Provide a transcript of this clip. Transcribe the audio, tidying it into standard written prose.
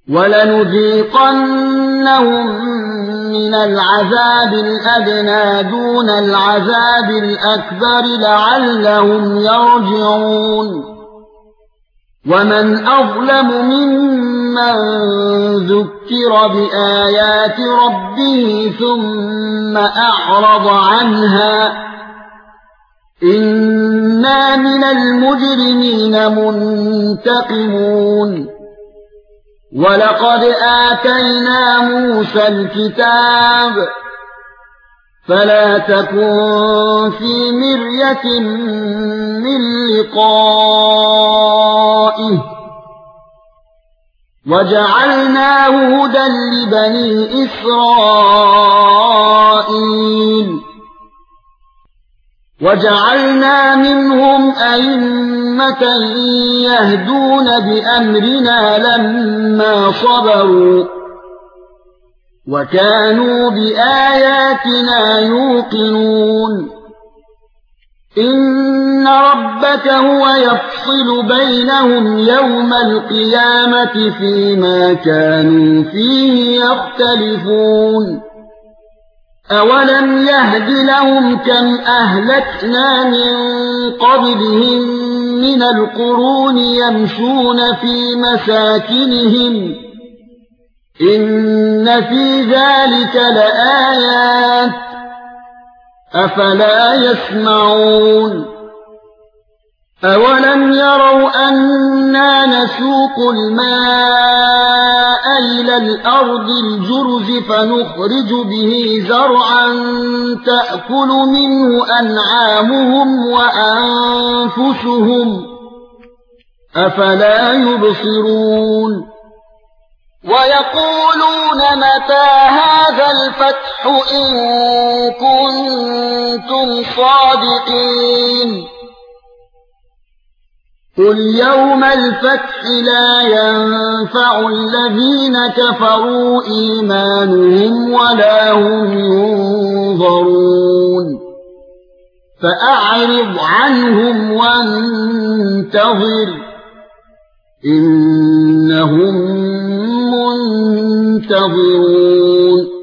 وَلَنُذِيقَنَّهُم مِّنَ الْعَذَابِ الْأَدْنَىٰ دُونَ الْعَذَابِ الْأَكْبَرِ لَعَلَّهُمْ يَرْجِعُونَ وَمَنْ أَظْلَمُ مِمَّن ذُكِّرَ بِآيَاتِ رَبِّهِ ثُمَّ أَعْرَضَ عَنْهَا إِنَّا مِنَ الْمُجْرِمِينَ مُنتَقِمُونَ وَلَقَدْ آتَيْنَا مُوسَى الْكِتَابَ فَلَا تَكُن فِي مِرْيَةٍ مِّن لِّقَائِهِ وَجَعَلْنَاهُ هُدًى لِّبَنِي إِسْرَائِيلَ وَجَعَلْنَا مِنْهُمْ أَئِمَّةً يَهْدُونَ بِأَمْرِنَا لَمَّا صَبَرُوا وَكَانُوا بِآيَاتِنَا يُوقِنُونَ إِنَّ رَبَّكَ هُوَ يَفْصِلُ بَيْنَهُمْ يَوْمَ الْقِيَامَةِ فِيمَا كَانُوا فِيهِ يَخْتَلِفُونَ أَوَلَمْ يَهْدِ لَهُمْ كَمْ أَهْلَكْنَا مِن قَبْلِهِم مِّنَ الْقُرُونِ يَمْشُونَ فِي مَسَاكِنِهِمْ إِنَّ فِي ذَلِكَ لَآيَاتٍ أَفَلَا يَسْمَعُونَ أَوَلَمْ يَرَوْا أَنَّا نَسُوقُ الْمَاءَ إِلَى الْأَرْضِ الْجُرُزِ فَنُخْرِجُ بِهِ زَرْعًا تَأْكُلُ مِنْهُ أَنْعَامُهُمْ وَأَنفُسُهُمْ أَفَلَا يُبْصِرُونَ وَيَقُولُونَ مَتَى هَذَا الْفَتْحُ إِن كُنتُمْ صَادِقِينَ قُلْ يَوْمَ الْفَتْحِ لَا يَنفَعُ الَّذِينَ كَفَرُوا إِيمَانُهُمْ وَلَا هُمْ يُنظَرُونَ فَأَعْرِضْ عَنْهُمْ وَانتَظِرْ إِنَّهُمْ مُنتَظِرُونَ